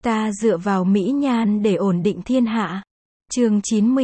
Ta dựa vào mỹ nhan để ổn định thiên hạ. Chương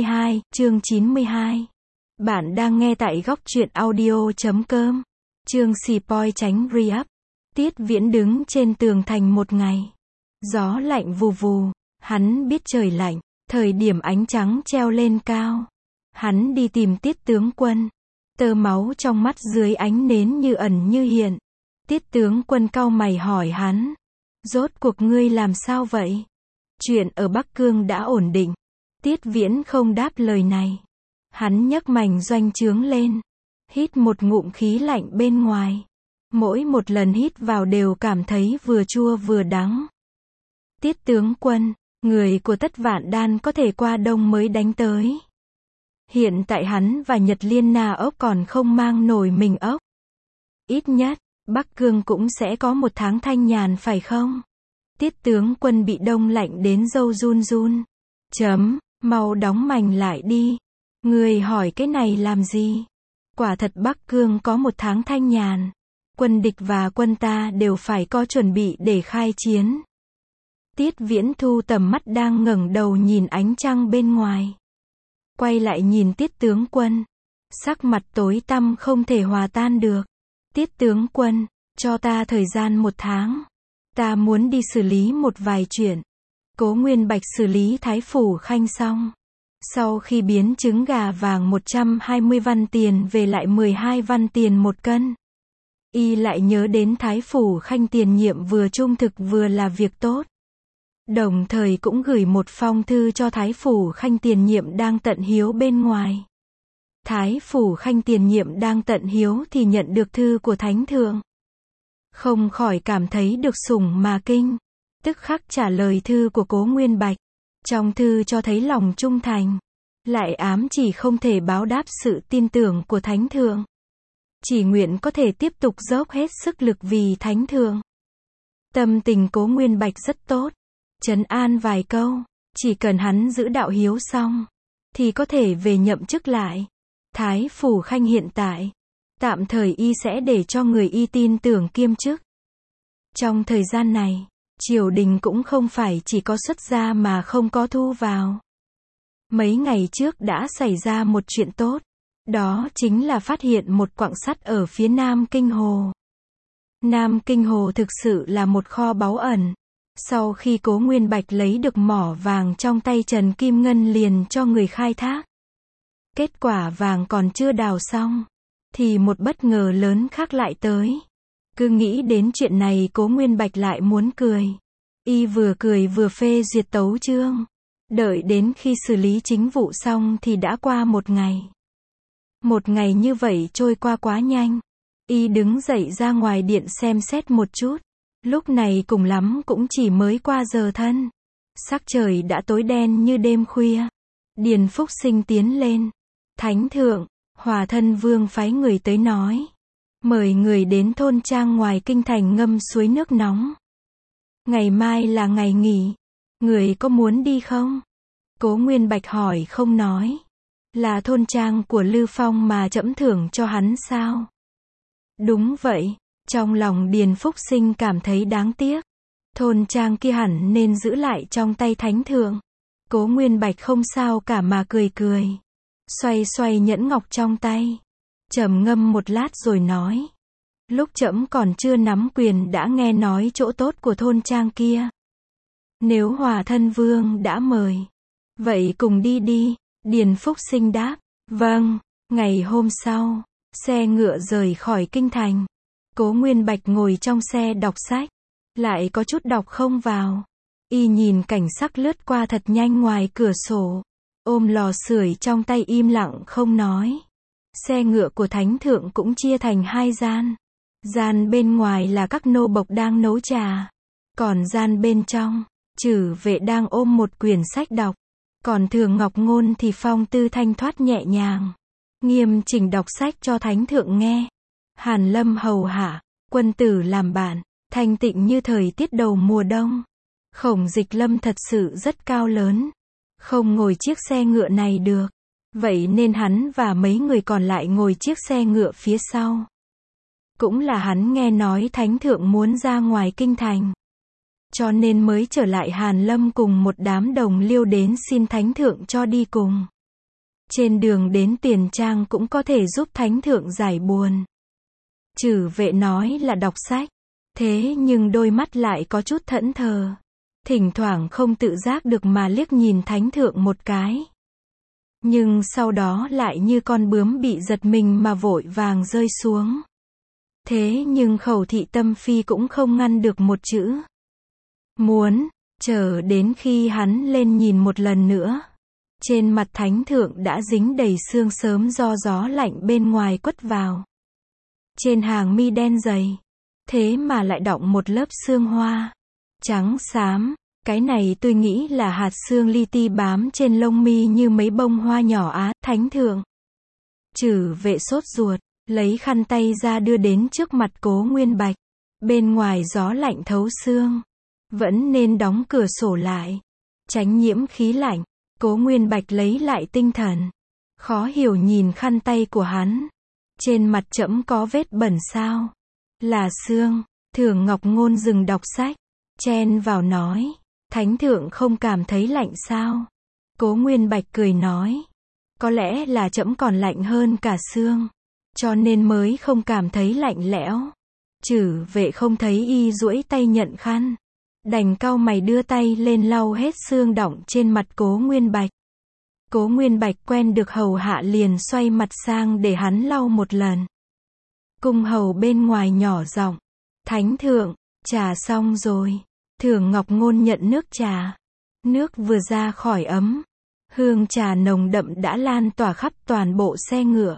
92. Bạn đang nghe tại góc truyện audio.com. Chương Spoil tránh re-up. Tiết Viễn đứng trên tường thành một ngày. Gió lạnh vù vù, hắn biết trời lạnh, thời điểm ánh trắng treo lên cao. Hắn đi tìm Tiết tướng quân. Tơ máu trong mắt dưới ánh nến như ẩn như hiện. Tiết tướng quân cau mày hỏi hắn. Rốt cuộc ngươi làm sao vậy? Chuyện ở Bắc Cương đã ổn định. Tiết Viễn không đáp lời này. Hắn nhấc mảnh doanh trướng lên. Hít một ngụm khí lạnh bên ngoài. Mỗi một lần hít vào đều cảm thấy vừa chua vừa đắng. Tiết tướng quân, người của Tất Vạn Đan có thể qua đông mới đánh tới. Hiện tại hắn và Nhật Liên Na ốc còn không mang nổi mình ốc. Ít nhất, Bắc Cương cũng sẽ có một tháng thanh nhàn phải không? Tiết tướng quân bị đông lạnh đến râu run run. Mau đóng mành lại đi. Người hỏi cái này làm gì? Quả thật Bắc Cương có một tháng thanh nhàn. Quân địch và quân ta đều phải có chuẩn bị để khai chiến. Tiết Viễn thu tầm mắt đang ngẩng đầu nhìn ánh trăng bên ngoài. Quay lại nhìn Tiết tướng quân. Sắc mặt tối tăm không thể hòa tan được. Tiết tướng quân, cho ta thời gian 1 tháng. Ta muốn đi xử lý một vài chuyện. Cố Nguyên Bạch xử lý Thái Phủ Khanh xong. Sau khi biến trứng gà vàng 120 văn tiền về lại 12 văn tiền 1 cân. Y lại nhớ đến Thái Phủ Khanh tiền nhiệm vừa trung thực vừa là việc tốt. Đồng thời cũng gửi một phong thư cho Thái Phủ Khanh tiền nhiệm đang tận hiếu bên ngoài. Thái Phủ Khanh tiền nhiệm đang tận hiếu thì nhận được thư của Thánh Thượng. Không khỏi cảm thấy được sủng mà kinh. Tức khắc trả lời thư của Cố Nguyên Bạch. Trong thư cho thấy lòng trung thành. Lại ám chỉ không thể báo đáp sự tin tưởng của Thánh Thượng. Chỉ nguyện có thể tiếp tục dốc hết sức lực vì Thánh Thượng. Tâm tình Cố Nguyên Bạch rất tốt. Trấn an vài câu. Chỉ cần hắn giữ đạo hiếu xong. Thì có thể về nhậm chức lại. Thái Phủ Khanh hiện tại. Tạm thời y sẽ để cho người y tin tưởng kiêm chức. Trong thời gian này, triều đình cũng không phải chỉ có xuất gia mà không có thu vào. Mấy ngày trước đã xảy ra một chuyện tốt. Đó chính là phát hiện một quặng sắt ở phía Nam Kinh Hồ. Nam Kinh Hồ thực sự là một kho báu ẩn. Sau khi Cố Nguyên Bạch lấy được mỏ vàng trong tay Trần Kim Ngân liền cho người khai thác. Kết quả vàng còn chưa đào xong. Thì một bất ngờ lớn khác lại tới. Cứ nghĩ đến chuyện này Cố Nguyên Bạch lại muốn cười. Y vừa cười vừa phê duyệt tấu chương. Đợi đến khi xử lý chính vụ xong thì đã qua 1 ngày. 1 ngày như vậy trôi qua quá nhanh. Y đứng dậy ra ngoài điện xem xét một chút. Lúc này cùng lắm cũng chỉ mới qua giờ thân. Sắc trời đã tối đen như đêm khuya. Điền Phúc Sinh tiến lên. Thánh Thượng, Hòa Thân Vương phái người tới nói. Mời người đến thôn trang ngoài kinh thành ngâm suối nước nóng. Ngày mai là ngày nghỉ. Người có muốn đi không? Cố Nguyên Bạch hỏi không nói. Là thôn trang của Lư Phong mà trẫm thưởng cho hắn sao? Đúng vậy. Trong lòng Điền Phúc Sinh cảm thấy đáng tiếc. Thôn trang kia hẳn nên giữ lại trong tay Thánh Thượng. Cố Nguyên Bạch không sao cả mà cười cười. Xoay xoay nhẫn ngọc trong tay. Trầm ngâm một lát rồi nói. Lúc trẫm còn chưa nắm quyền đã nghe nói chỗ tốt của thôn trang kia. Nếu Hòa Thân Vương đã mời. Vậy cùng đi đi. Điền Phúc Sinh đáp. Vâng. Ngày hôm sau. Xe ngựa rời khỏi kinh thành. Cố Nguyên Bạch ngồi trong xe đọc sách. Lại có chút đọc không vào. Y nhìn cảnh sắc lướt qua thật nhanh ngoài cửa sổ. Ôm lò sưởi trong tay im lặng không nói. Xe ngựa của Thánh Thượng cũng chia thành 2 gian. Gian bên ngoài là các nô bộc đang nấu trà. Còn gian bên trong, Trử Vệ đang ôm một quyển sách đọc. Còn Thường Ngọc Ngôn thì phong tư thanh thoát nhẹ nhàng. Nghiêm chỉnh đọc sách cho Thánh Thượng nghe. Hàn Lâm hầu hạ, quân tử làm bạn, thanh tịnh như thời tiết đầu mùa đông. Khổng Dịch Lâm thật sự rất cao lớn. Không ngồi chiếc xe ngựa này được. Vậy nên hắn và mấy người còn lại ngồi chiếc xe ngựa phía sau. Cũng là hắn nghe nói Thánh Thượng muốn ra ngoài kinh thành. cho nên mới trở lại Hàn Lâm cùng một đám đồng liêu đến xin thánh thượng cho đi cùng. Trên đường đến Tiền Trang cũng có thể giúp thánh thượng giải buồn. Chử vệ nói là đọc sách, thế nhưng đôi mắt lại có chút thẫn thờ. Thỉnh thoảng không tự giác được mà liếc nhìn thánh thượng một cái. Nhưng sau đó lại như con bướm bị giật mình mà vội vàng rơi xuống. Thế nhưng Khẩu Thị Tâm Phi cũng không ngăn được một chữ. Muốn, chờ đến khi hắn lên nhìn một lần nữa. Trên mặt thánh thượng đã dính đầy sương sớm do gió lạnh bên ngoài quất vào. Trên hàng mi đen dày, thế mà lại đọng một lớp sương hoa. Trắng xám, cái này tôi nghĩ là hạt sương li ti bám trên lông mi như mấy bông hoa nhỏ á, thánh thượng. Chử vệ sốt ruột, lấy khăn tay ra đưa đến trước mặt Cố Nguyên Bạch. Bên ngoài gió lạnh thấu xương, vẫn nên đóng cửa sổ lại, tránh nhiễm khí lạnh. Cố Nguyên Bạch lấy lại tinh thần, khó hiểu nhìn khăn tay của hắn. Trên mặt trẫm có vết bẩn sao? Là sương. Thường Ngọc Ngôn dừng đọc sách, chen vào nói, thánh thượng không cảm thấy lạnh sao? Cố Nguyên Bạch cười nói, có lẽ là trẫm còn lạnh hơn cả sương, cho nên mới không cảm thấy lạnh lẽo. Chử vệ không thấy y duỗi tay nhận khăn, đành cau mày đưa tay lên lau hết sương đọng trên mặt Cố Nguyên Bạch. Cố Nguyên Bạch quen được hầu hạ liền xoay mặt sang để hắn lau một lần. Cung hầu bên ngoài nhỏ giọng, thánh thượng, trà xong rồi. Thường Ngọc Ngôn nhận nước trà. Nước vừa ra khỏi ấm, hương trà nồng đậm đã lan tỏa khắp toàn bộ xe ngựa.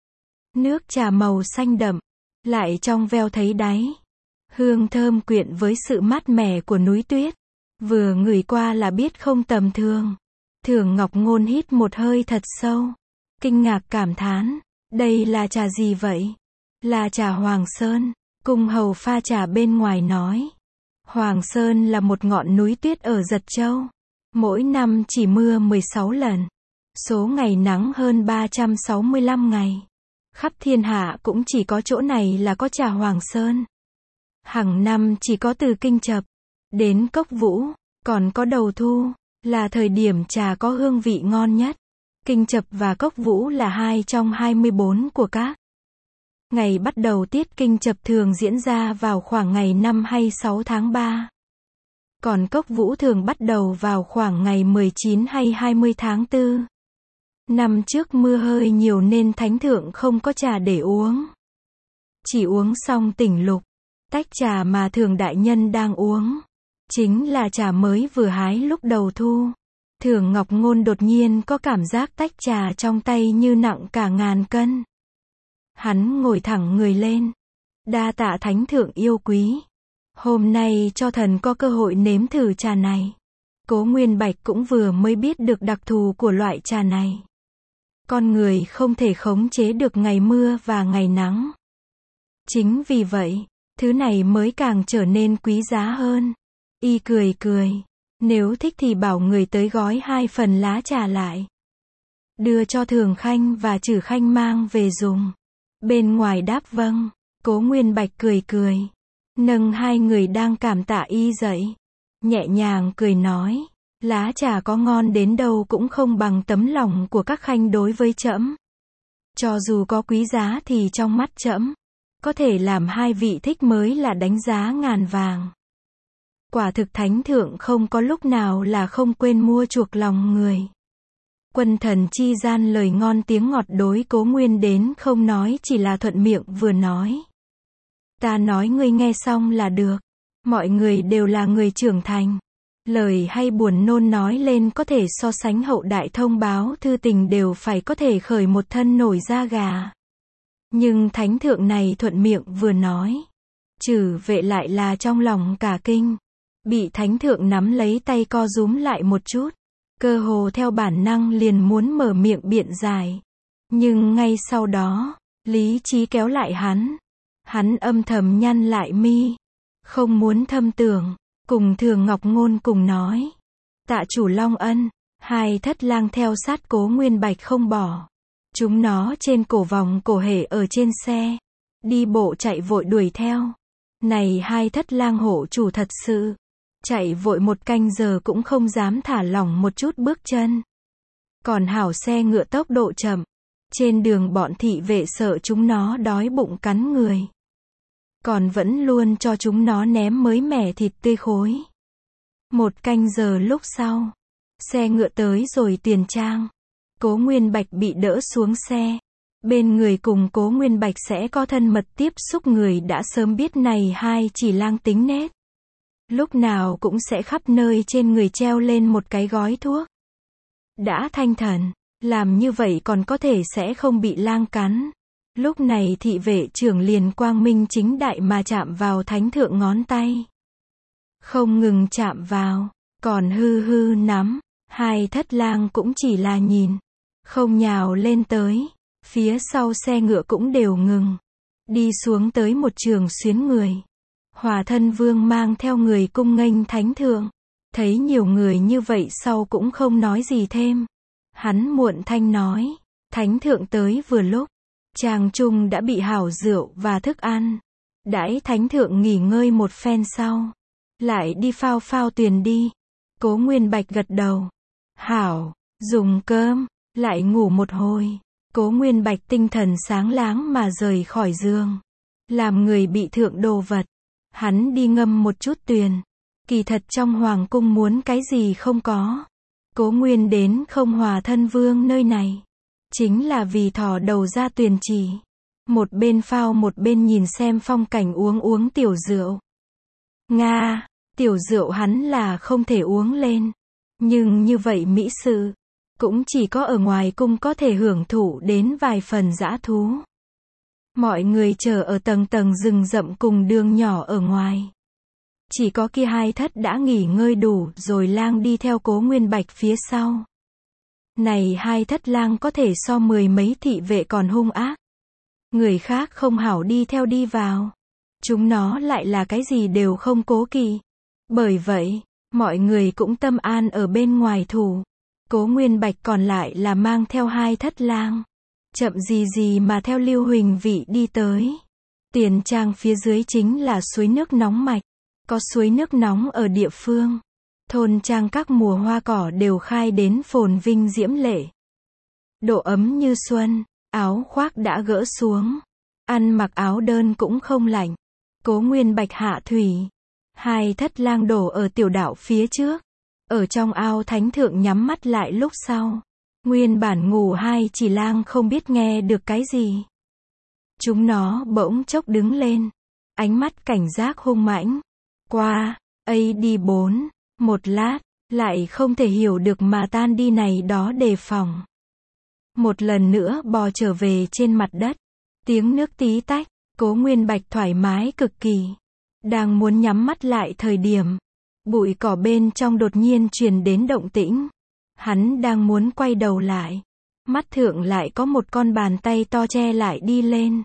Nước trà màu xanh đậm, lại trong veo thấy đáy. Hương thơm quyện với sự mát mẻ của núi tuyết. Vừa ngửi qua là biết không tầm thường. Thường Ngọc Ngôn hít một hơi thật sâu, kinh ngạc cảm thán, đây là trà gì vậy? Là trà Hoàng Sơn. Cung hầu pha trà bên ngoài nói, Hoàng Sơn là một ngọn núi tuyết ở Giật Châu. Mỗi năm chỉ mưa 16 lần. Số ngày nắng hơn 365 ngày. Khắp thiên hạ cũng chỉ có chỗ này là có trà Hoàng Sơn. Hàng năm chỉ có từ Kinh Chập đến Cốc Vũ, còn có đầu thu, là thời điểm trà có hương vị ngon nhất. Kinh Chập và Cốc Vũ là hai trong 24 của các ngày bắt đầu tiết Kinh Chập thường diễn ra vào khoảng ngày 5 hay 6 tháng 3. Còn Cốc Vũ thường bắt đầu vào khoảng ngày 19 hay 20 tháng 4. Năm trước mưa hơi nhiều nên thánh thượng không có trà để uống. Chỉ uống xong tỉnh lục. Tách trà mà Thường đại nhân đang uống chính là trà mới vừa hái lúc đầu thu. Thường Ngọc Ngôn đột nhiên có cảm giác tách trà trong tay như nặng cả ngàn cân. Hắn ngồi thẳng người lên. Đa tạ thánh thượng yêu quý. Hôm nay cho thần có cơ hội nếm thử trà này. Cố Nguyên Bạch cũng vừa mới biết được đặc thù của loại trà này. Con người không thể khống chế được ngày mưa và ngày nắng. Chính vì vậy, thứ này mới càng trở nên quý giá hơn. Y cười cười. Nếu thích thì bảo người tới gói 2 phần lá trà lại. Đưa cho Thường Khanh và Trử Khanh mang về dùng. Bên ngoài đáp vâng. Cố Nguyên Bạch cười cười. Nâng hai người đang cảm tạ y dậy. Nhẹ nhàng cười nói. Lá trà có ngon đến đâu cũng không bằng tấm lòng của các khanh đối với trẫm. Cho dù có quý giá thì trong mắt trẫm, có thể làm hai vị thích mới là đánh giá ngàn vàng. Quả thực thánh thượng không có lúc nào là không quên mua chuộc lòng người. Quân thần chi gian lời ngon tiếng ngọt đối Cố Nguyên đến không nói chỉ là thuận miệng vừa nói. Ta nói ngươi nghe xong là được. Mọi người đều là người trưởng thành. Lời hay buồn nôn nói lên có thể so sánh hậu đại thông báo thư tình đều phải có thể khởi một thân nổi da gà. Nhưng thánh thượng này thuận miệng vừa nói. Chử vệ lại là trong lòng cả kinh. Bị thánh thượng nắm lấy tay co rúm lại một chút. Cơ hồ theo bản năng liền muốn mở miệng biện giải. Nhưng ngay sau đó, lý trí kéo lại hắn. Hắn âm thầm nhăn lại mi. Không muốn thâm tưởng. Cùng Thường Ngọc Ngôn cùng nói. Tạ chủ Long ân. Hai thất lang theo sát Cố Nguyên Bạch không bỏ. Chúng nó trên cổ vòng cổ hể ở trên xe. Đi bộ chạy vội đuổi theo. Này hai thất lang hộ chủ thật sự. chạy vội 1 canh giờ cũng không dám thả lỏng một chút bước chân. Còn hảo xe ngựa tốc độ chậm. Trên đường bọn thị vệ sợ chúng nó đói bụng cắn người. Còn vẫn luôn cho chúng nó ném mới mẻ thịt tươi khối. 1 canh giờ lúc sau, xe ngựa tới rồi Tuyền Trang. Cố Nguyên Bạch bị đỡ xuống xe. Bên người cùng Cố Nguyên Bạch sẽ có thân mật tiếp xúc người đã sớm biết này hai chỉ lang tính nết. Lúc nào cũng sẽ khắp nơi trên người treo lên một cái gói thuốc. Đã thanh thần, làm như vậy còn có thể sẽ không bị lang cắn. Lúc này thị vệ trưởng liền quang minh chính đại mà chạm vào thánh thượng ngón tay. Không ngừng chạm vào, còn hư hư nắm. Hai thất lang cũng chỉ là nhìn, không nhào lên tới. Phía sau xe ngựa cũng đều ngừng. Đi xuống tới một trường xuyến người. Hòa thân vương mang theo người cung nghênh thánh thượng. Thấy nhiều người như vậy sau cũng không nói gì thêm. Hắn muộn thanh nói. Thánh thượng tới vừa lúc. Tràng trung đã bị hảo rượu và thức ăn. Đãi thánh thượng nghỉ ngơi một phen sau. Lại đi phao phao Tuyền đi. Cố Nguyên Bạch gật đầu. Hảo, dùng cơm, lại ngủ một hồi. Cố Nguyên Bạch tinh thần sáng láng mà rời khỏi giường. Làm người bị thượng đồ vật. Hắn đi ngâm một chút tuyền. Kỳ thật trong hoàng cung muốn cái gì không có. Cố Nguyên đến không Hòa thân vương nơi này. Chính là vì thò đầu ra tuyền trì. Một bên phao một bên nhìn xem phong cảnh uống tiểu rượu. Nga, tiểu rượu hắn là không thể uống lên. Nhưng như vậy mỹ sự. Cũng chỉ có ở ngoài cung có thể hưởng thụ đến vài phần dã thú. Mọi người chờ ở tầng tầng rừng rậm cùng đường nhỏ ở ngoài. Chỉ có kia hai thất đã nghỉ ngơi đủ rồi lang đi theo Cố Nguyên Bạch phía sau. Này hai thất lang có thể so 10 mấy thị vệ còn hung ác. Người khác không hảo đi theo đi vào. Chúng nó lại là cái gì đều không cố kỵ. Bởi vậy, mọi người cũng tâm an ở bên ngoài thủ. Cố Nguyên Bạch còn lại là mang theo hai thất lang. Chậm gì mà theo Lưu Huỳnh Vị đi tới. Tiền Trang phía dưới chính là suối nước nóng mạch. Có suối nước nóng ở địa phương. Thôn trang các mùa hoa cỏ đều khai đến phồn vinh diễm lệ. Độ ấm như xuân, áo khoác đã gỡ xuống. Ăn mặc áo đơn cũng không lạnh. Cố Nguyên Bạch hạ thủy. Hai thất lang đổ ở tiểu đảo phía trước. Ở trong ao thánh thượng nhắm mắt lại lúc sau. Nguyên bản ngủ hai chỉ lang không biết nghe được cái gì. Chúng nó bỗng chốc đứng lên. Ánh mắt cảnh giác hung mãnh. Qua, AD4, một lát, lại không thể hiểu được mà tan đi này đó đề phòng. Một lần nữa bò trở về trên mặt đất. Tiếng nước tí tách, Cố Nguyên Bạch thoải mái cực kỳ. Đang muốn nhắm mắt lại thời điểm. Bụi cỏ bên trong đột nhiên truyền đến động tĩnh. Hắn đang muốn quay đầu lại. Mắt thượng lại có một con bàn tay to che lại đi lên.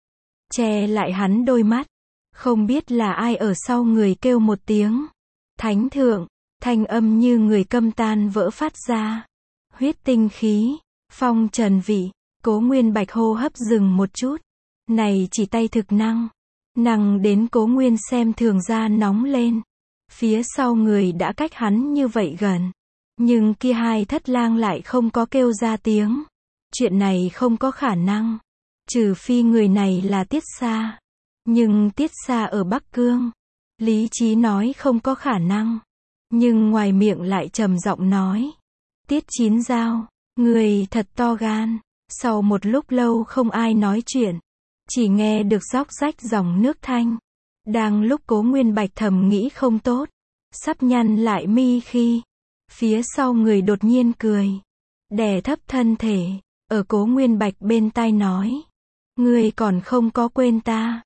Che lại hắn đôi mắt. Không biết là ai ở sau người kêu một tiếng. Thánh thượng, thanh âm như người câm tan vỡ phát ra. Huyết tinh khí, phong trần vị. Cố Nguyên Bạch hô hấp dừng một chút. Này chỉ tay thực năng. Năng đến Cố Nguyên xem thường da nóng lên. Phía sau người đã cách hắn như vậy gần. Nhưng kia hai thất lang lại không có kêu ra tiếng. Chuyện này không có khả năng. Trừ phi người này là Tiết Sa. Nhưng Tiết Sa ở Bắc Cương. Lý trí nói không có khả năng. Nhưng ngoài miệng lại trầm giọng nói. Tiết Chín Dao, người thật to gan. Sau một lúc lâu không ai nói chuyện. Chỉ nghe được róc rách dòng nước thanh. Đang lúc Cố Nguyên Bạch thầm nghĩ không tốt. Sắp nhăn lại mi khi. Phía sau người đột nhiên cười. Đè thấp thân thể. Ở Cố Nguyên Bạch bên tai nói. Ngươi còn không có quên ta.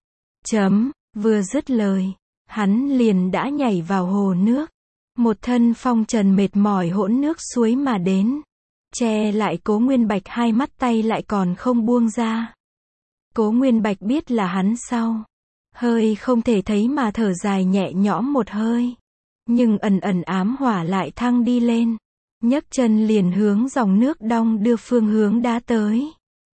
Vừa dứt lời. Hắn liền đã nhảy vào hồ nước. Một thân phong trần mệt mỏi hỗn nước suối mà đến. Che lại Cố Nguyên Bạch hai mắt tay lại còn không buông ra. Cố Nguyên Bạch biết là hắn sau. Hơi không thể thấy mà thở dài nhẹ nhõm một hơi. Nhưng ẩn ẩn ám hỏa lại thăng đi lên. Nhấc chân liền hướng dòng nước đong đưa phương hướng đá tới.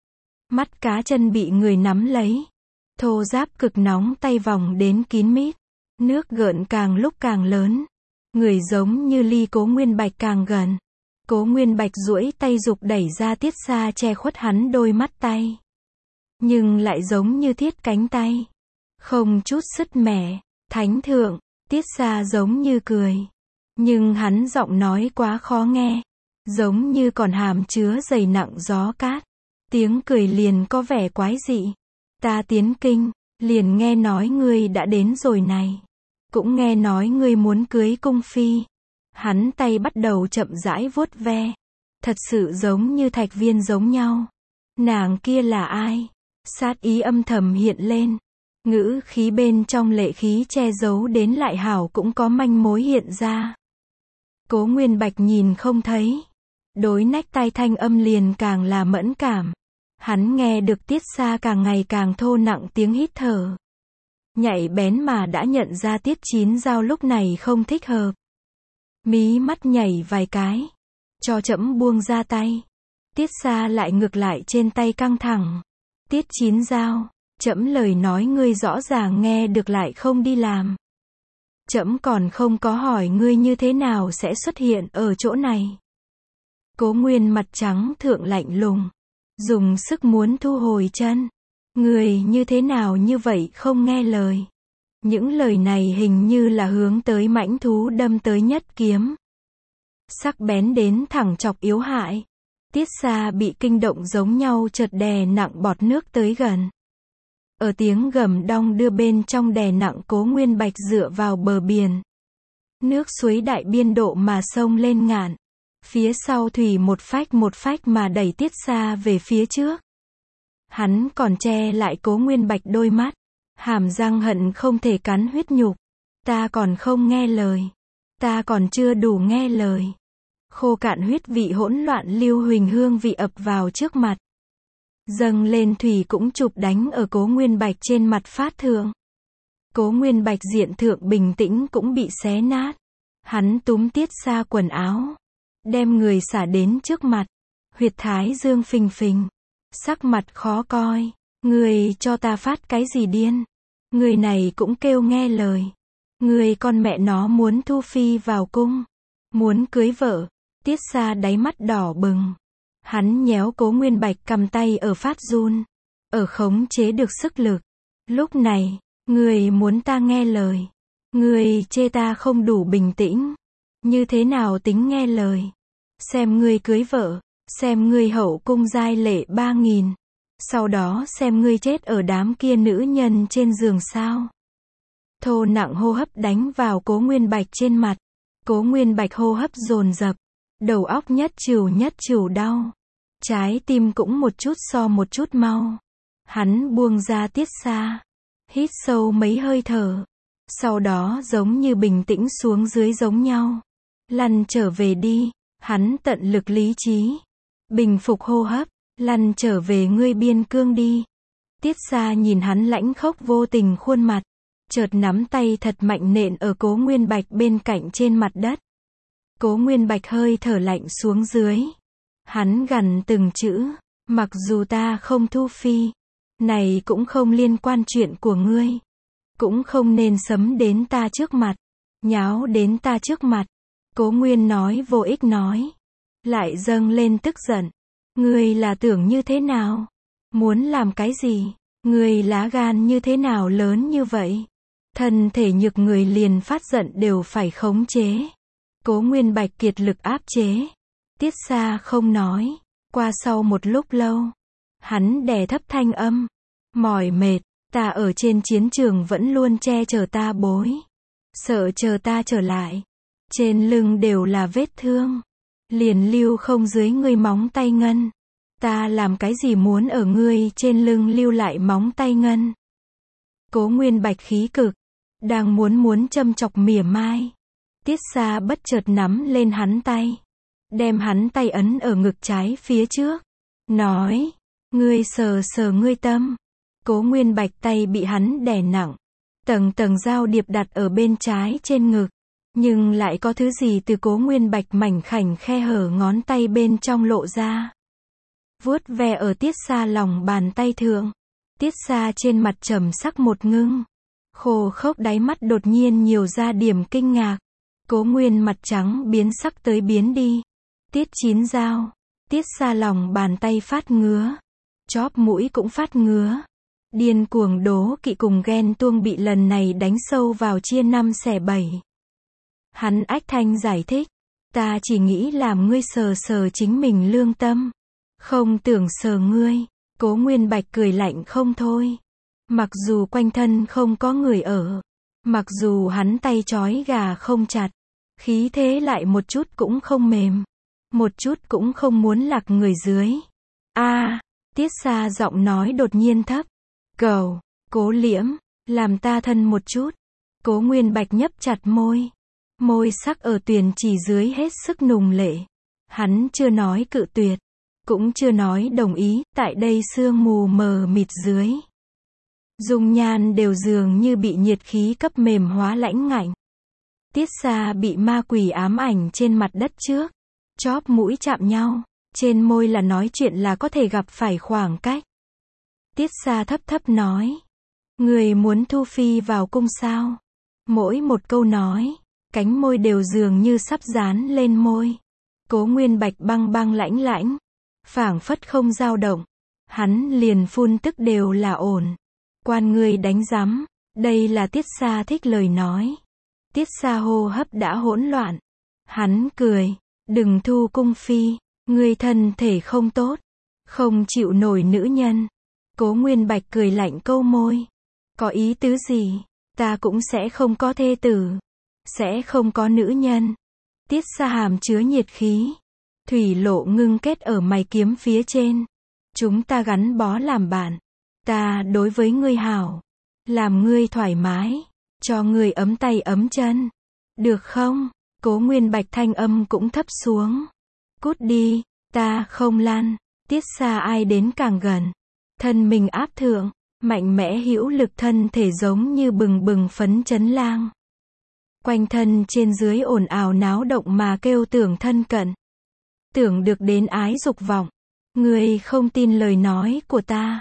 Mắt cá chân bị người nắm lấy. Thô ráp cực nóng tay vòng đến kín mít. Nước gợn càng lúc càng lớn. Người giống như ly Cố Nguyên Bạch càng gần. Cố Nguyên Bạch duỗi tay giục đẩy ra Tiết Sa che khuất hắn đôi mắt tay. Nhưng lại giống như thiết cánh tay. Không chút sứt mẻ. Thánh thượng, Tiết Sa giống như cười. Nhưng hắn giọng nói quá khó nghe. Giống như còn hàm chứa dày nặng gió cát. Tiếng cười liền có vẻ quái dị. Ta tiến kinh, liền nghe nói ngươi đã đến rồi này. Cũng nghe nói ngươi muốn cưới cung phi. Hắn tay bắt đầu chậm rãi vuốt ve. Thật sự giống như Thạch Viên giống nhau. Nàng kia là ai? Sát ý âm thầm hiện lên. Ngữ khí bên trong lệ khí che giấu đến lại hảo cũng có manh mối hiện ra. Cố Nguyên Bạch nhìn không thấy. Đối nách tai thanh âm liền càng là mẫn cảm. Hắn nghe được Tiết Sa càng ngày càng thô nặng tiếng hít thở. Nhạy bén mà đã nhận ra Tiết Chín Dao lúc này không thích hợp. Mí mắt nhảy vài cái. Cho trẫm buông ra tay. Tiết Sa lại ngược lại trên tay căng thẳng. Tiết Chín Dao, trẫm lời nói ngươi rõ ràng nghe được lại không đi làm. Trẫm còn không có hỏi ngươi như thế nào sẽ xuất hiện ở chỗ này. Cố Nguyên mặt trắng thượng lạnh lùng. Dùng sức muốn thu hồi chân. Người như thế nào như vậy không nghe lời. Những lời này hình như là hướng tới mãnh thú đâm tới nhất kiếm. Sắc bén đến thẳng chọc yếu hại. Tiết Sa bị kinh động giống nhau chợt đè nặng bọt nước tới gần. Ở tiếng gầm đong đưa bên trong đè nặng Cố Nguyên Bạch dựa vào bờ biển. Nước suối đại biên độ mà sông lên ngạn. Phía sau thủy một phách mà đẩy Tiết Sa về phía trước. Hắn còn che lại Cố Nguyên Bạch đôi mắt. Hàm răng hận không thể cắn huyết nhục. Ta còn không nghe lời. Ta còn chưa đủ nghe lời. Khô cạn huyết vị hỗn loạn lưu huỳnh hương vị ập vào trước mặt. Dâng lên thủy cũng chụp đánh ở Cố Nguyên Bạch trên mặt phát thượng. Cố Nguyên Bạch diện thượng bình tĩnh cũng bị xé nát. Hắn túm Tiết Sa quần áo. Đem người xả đến trước mặt. Huyệt thái dương phình phình. Sắc mặt khó coi. Người cho ta phát cái gì điên. Người này cũng kêu nghe lời. Người con mẹ nó muốn thu phi vào cung. Muốn cưới vợ. Tiết Sa đáy mắt đỏ bừng. Hắn nhéo Cố Nguyên Bạch cầm tay ở phát run. Ở khống chế được sức lực. Lúc này, người muốn ta nghe lời. Người chê ta không đủ bình tĩnh. Như thế nào tính nghe lời. Xem ngươi cưới vợ. Xem ngươi hậu cung giai lệ 3000. Sau đó xem ngươi chết ở đám kia nữ nhân trên giường sao. Thô nặng hô hấp đánh vào Cố Nguyên Bạch trên mặt. Cố Nguyên Bạch hô hấp dồn dập. Đầu óc nhất trừ đau. Trái tim cũng một chút so một chút mau. Hắn buông ra Tiết Sa. Hít sâu mấy hơi thở. Sau đó giống như bình tĩnh xuống dưới giống nhau. Lăn trở về đi. Hắn tận lực lý trí. Bình phục hô hấp. Lăn trở về ngươi biên cương đi. Tiết Sa nhìn hắn lãnh khốc vô tình khuôn mặt. Chợt nắm tay thật mạnh nện ở Cố Nguyên Bạch bên cạnh trên mặt đất. Cố Nguyên Bạch hơi thở lạnh xuống dưới. Hắn gằn từng chữ. Mặc dù ta không thu phi. Này cũng không liên quan chuyện của ngươi. Cũng không nên sấm đến ta trước mặt. Nháo đến ta trước mặt. Cố Nguyên nói vô ích nói. Lại dâng lên tức giận. Ngươi là tưởng như thế nào? Muốn làm cái gì? Ngươi lá gan như thế nào lớn như vậy? Thân thể nhược người liền phát giận đều phải khống chế. Cố Nguyên Bạch kiệt lực áp chế. Tiết Sa không nói. Qua sau một lúc lâu. Hắn đè thấp thanh âm. Mỏi mệt. Ta ở trên chiến trường vẫn luôn che chở ta bối. Sợ chờ ta trở lại. Trên lưng đều là vết thương. Liền lưu không dưới ngươi móng tay ngân. Ta làm cái gì muốn ở ngươi trên lưng lưu lại móng tay ngân. Cố Nguyên Bạch khí cực. Đang muốn châm chọc mỉa mai. Tiết Sa bất chợt nắm lên hắn tay. Đem hắn tay ấn ở ngực trái phía trước. Nói. Ngươi sờ sờ ngươi tâm. Cố Nguyên Bạch tay bị hắn đè nặng. Tầng tầng giao điệp đặt ở bên trái trên ngực. Nhưng lại có thứ gì từ Cố Nguyên Bạch mảnh khảnh khe hở ngón tay bên trong lộ ra. Vuốt ve ở Tiết Sa lòng bàn tay thượng. Tiết Sa trên mặt trầm sắc một ngưng. Khô khốc đáy mắt đột nhiên nhiều ra điểm kinh ngạc. Cố Nguyên mặt trắng biến sắc tới biến đi. Tiết Chín Dao. Tiết Xa lòng bàn tay phát ngứa. Chóp mũi cũng phát ngứa. Điên cuồng đố kỵ cùng ghen tuông bị lần này đánh sâu vào chia năm xẻ bảy. Hắn ách thanh giải thích. Ta chỉ nghĩ làm ngươi sờ sờ chính mình lương tâm. Không tưởng sờ ngươi. Cố Nguyên Bạch cười lạnh không thôi. Mặc dù quanh thân không có người ở. Mặc dù hắn tay trói gà không chặt. Khí thế lại một chút cũng không mềm. Một chút cũng không muốn lạc người dưới. Tiết Xa giọng nói đột nhiên thấp. Cầu, Cố Liễm, làm ta thân một chút. Cố Nguyên Bạch nhấp chặt môi. Môi sắc ở tuyền chỉ dưới hết sức nùng lệ. Hắn chưa nói cự tuyệt. Cũng chưa nói đồng ý, tại đây sương mù mờ mịt dưới. Dung nhan đều dường như bị nhiệt khí cấp mềm hóa lãnh ngạnh. Tiết Xa bị ma quỷ ám ảnh trên mặt đất trước. Chóp mũi chạm nhau. Trên môi là nói chuyện là có thể gặp phải khoảng cách. Tiết Xa thấp thấp nói. Người muốn thu phi vào cung sao? Mỗi một câu nói. Cánh môi đều dường như sắp dán lên môi. Cố Nguyên Bạch băng băng lãnh lãnh. Phảng phất không dao động. Hắn liền phun tức đều là ổn. Quan người đánh giám. Đây là Tiết Xa thích lời nói. Tiết Xa hô hấp đã hỗn loạn. Hắn cười. Đừng thu cung phi. Ngươi thân thể không tốt. Không chịu nổi nữ nhân. Cố Nguyên Bạch cười lạnh câu môi. Có ý tứ gì? Ta cũng sẽ không có thê tử. Sẽ không có nữ nhân. Tiết Xa hàm chứa nhiệt khí. Thủy lộ ngưng kết ở mày kiếm phía trên. Chúng ta gắn bó làm bạn. Ta đối với ngươi hảo. Làm ngươi thoải mái. Cho ngươi ấm tay ấm chân. Được không? Cố Nguyên Bạch thanh âm cũng thấp xuống. Cút đi, ta không lăn. Tiết Xa ai đến càng gần. Thân mình áp thượng. Mạnh mẽ hữu lực thân thể giống như bừng bừng phấn chấn lang. Quanh thân trên dưới ồn ào náo động mà kêu tưởng thân cận. Tưởng được đến ái dục vọng. Ngươi không tin lời nói của ta.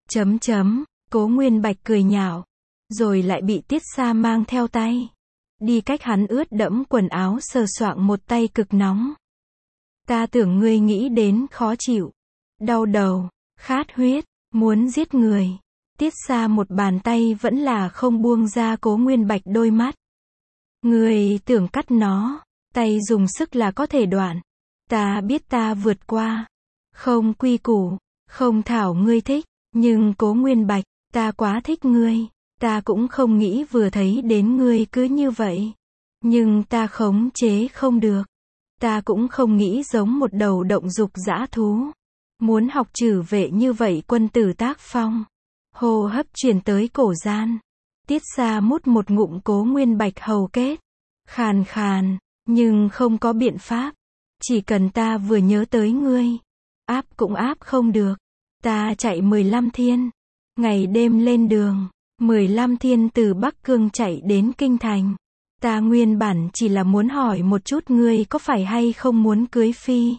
Cố Nguyên Bạch cười nhạo. Rồi lại bị Tiết Xa mang theo tay. Đi cách hắn ướt đẫm quần áo sờ soạng một tay cực nóng. Ta tưởng ngươi nghĩ đến khó chịu. Đau đầu, khát huyết, muốn giết người. Tiết Xa một bàn tay vẫn là không buông ra Cố Nguyên Bạch đôi mắt. Ngươi tưởng cắt nó, tay dùng sức là có thể đoạn. Ta biết ta vượt qua. Không quy củ, không thảo ngươi thích. Nhưng Cố Nguyên Bạch, ta quá thích ngươi. Ta cũng không nghĩ vừa thấy đến ngươi cứ như vậy. Nhưng ta khống chế không được. Ta cũng không nghĩ giống một đầu động dục dã thú. Muốn học trừ vệ như vậy quân tử tác phong. Hô hấp truyền tới cổ gian. Tiết Xa mút một ngụm Cố Nguyên Bạch hầu kết. Khàn khàn, nhưng không có biện pháp. Chỉ cần ta vừa nhớ tới ngươi. Áp cũng áp không được. Ta chạy 15 thiên. Ngày đêm lên đường. 15 thiên từ Bắc Cương chạy đến Kinh Thành. Ta nguyên bản chỉ là muốn hỏi một chút ngươi có phải hay không muốn cưới phi.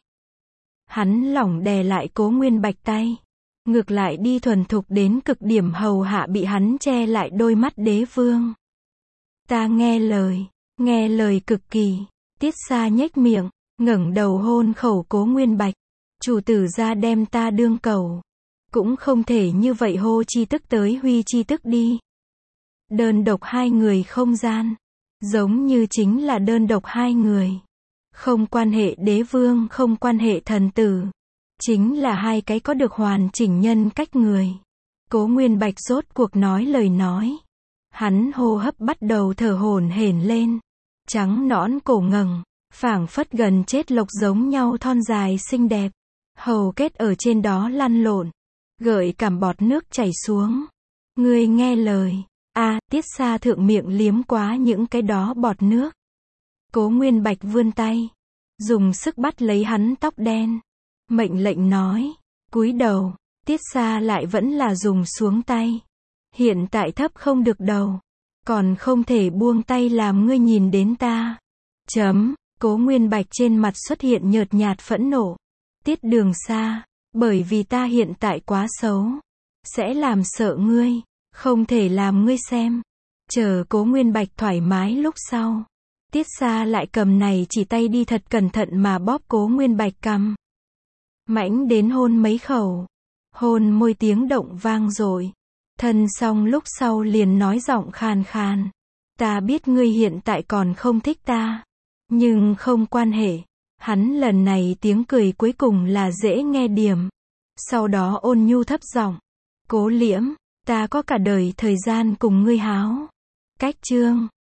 Hắn lỏng đè lại Cố Nguyên Bạch tay. Ngược lại đi thuần thục đến cực điểm hầu hạ bị hắn che lại đôi mắt đế vương. Ta nghe lời cực kỳ. Tiết Xa nhếch miệng, ngẩng đầu hôn khẩu Cố Nguyên Bạch. Chủ tử ra đem ta đương cầu. Cũng không thể như vậy hô chi tức tới huy chi tức đi. Đơn độc hai người không gian. Giống như chính là đơn độc hai người. Không quan hệ đế vương, không quan hệ thần tử. Chính là hai cái có được hoàn chỉnh nhân cách người. Cố Nguyên Bạch rốt cuộc nói lời nói. Hắn hô hấp bắt đầu thở hổn hển lên. Trắng nõn cổ ngẩng, phảng phất gần chết lộc giống nhau thon dài xinh đẹp. Hầu kết ở trên đó lăn lộn. Gợi cảm bọt nước chảy xuống. Ngươi nghe lời. Tiết Xa thượng miệng liếm quá những cái đó bọt nước. Cố Nguyên Bạch vươn tay. Dùng sức bắt lấy hắn tóc đen. Mệnh lệnh nói. Cúi đầu. Tiết Xa lại vẫn là dùng xuống tay. Hiện tại thấp không được đầu. Còn không thể buông tay làm ngươi nhìn đến ta. Cố Nguyên Bạch trên mặt xuất hiện nhợt nhạt phẫn nộ. Tiết Đường Xa. Bởi vì ta hiện tại quá xấu. Sẽ làm sợ ngươi. Không thể làm ngươi xem. Chờ Cố Nguyên Bạch thoải mái lúc sau. Tiết Sa lại cầm này chỉ tay đi thật cẩn thận mà bóp Cố Nguyên Bạch cằm. Mãnh đến hôn mấy khẩu. Hôn môi tiếng động vang rồi. Thân xong lúc sau liền nói giọng khàn khàn. Ta biết ngươi hiện tại còn không thích ta. Nhưng không quan hệ. Hắn lần này tiếng cười cuối cùng là dễ nghe điểm. Sau đó ôn nhu thấp giọng. Cố Liễm, ta có cả đời thời gian cùng ngươi háo. Cách chương.